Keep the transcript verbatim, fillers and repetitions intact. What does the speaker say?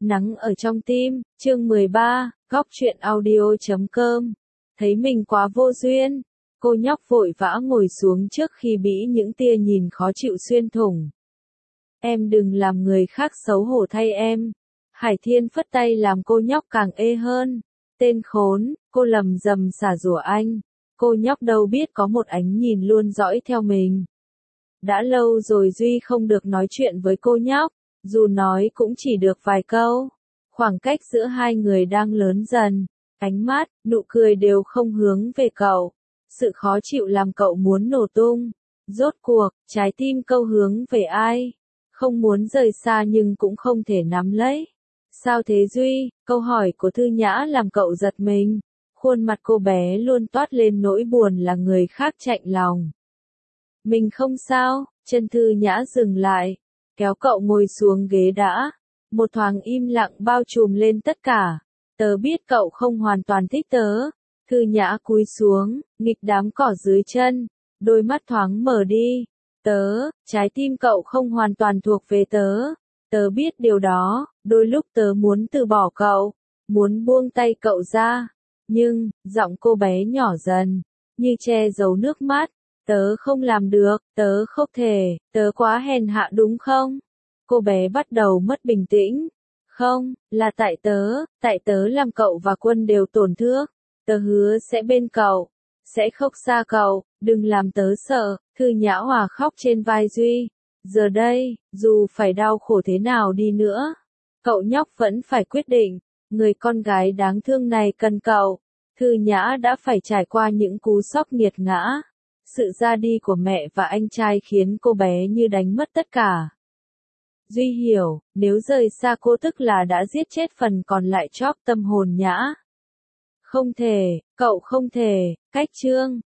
Nắng ở trong tim, chương mười ba, góc truyện audio chấm com. Thấy mình quá vô duyên, cô nhóc vội vã ngồi xuống trước khi bị những tia nhìn khó chịu xuyên thủng. Em đừng làm người khác xấu hổ thay em. Hải Thiên phất tay làm cô nhóc càng ê hơn. Tên khốn, cô lầm rầm xả rủa anh. Cô nhóc đâu biết có một ánh nhìn luôn dõi theo mình. Đã lâu rồi Duy không được nói chuyện với cô nhóc. Dù nói cũng chỉ được vài câu, khoảng cách giữa hai người đang lớn dần, ánh mắt, nụ cười đều không hướng về cậu. Sự khó chịu làm cậu muốn nổ tung. Rốt cuộc, trái tim câu hướng về ai? Không muốn rời xa nhưng cũng không thể nắm lấy. Sao thế Duy? Câu hỏi của Thư Nhã làm cậu giật mình. Khuôn mặt cô bé luôn toát lên nỗi buồn là người khác chạnh lòng. Mình không sao, chân Thư Nhã dừng lại. Kéo cậu ngồi xuống ghế đã. Một thoáng im lặng bao trùm lên tất cả. Tớ biết cậu không hoàn toàn thích tớ. Thư Nhã cúi xuống, nghịch đám cỏ dưới chân. Đôi mắt thoáng mở đi. Tớ, trái tim cậu không hoàn toàn thuộc về tớ. Tớ biết điều đó, đôi lúc tớ muốn từ bỏ cậu. Muốn buông tay cậu ra. Nhưng, giọng cô bé nhỏ dần, như che giấu nước mắt. Tớ không làm được, tớ không thể, tớ quá hèn hạ đúng không? Cô bé bắt đầu mất bình tĩnh. Không, là tại tớ, tại tớ làm cậu và Quân đều tổn thương. Tớ hứa sẽ bên cậu, sẽ không xa cậu, đừng làm tớ sợ. Thư Nhã Hòa khóc trên vai Duy. Giờ đây, dù phải đau khổ thế nào đi nữa, cậu nhóc vẫn phải quyết định. Người con gái đáng thương này cần cậu. Thư Nhã đã phải trải qua những cú sốc nghiệt ngã. Sự ra đi của mẹ và anh trai khiến cô bé như đánh mất tất cả. Duy hiểu, nếu rời xa cô tức là đã giết chết phần còn lại chóp tâm hồn Nhã. Không thể, cậu không thể, cách chương.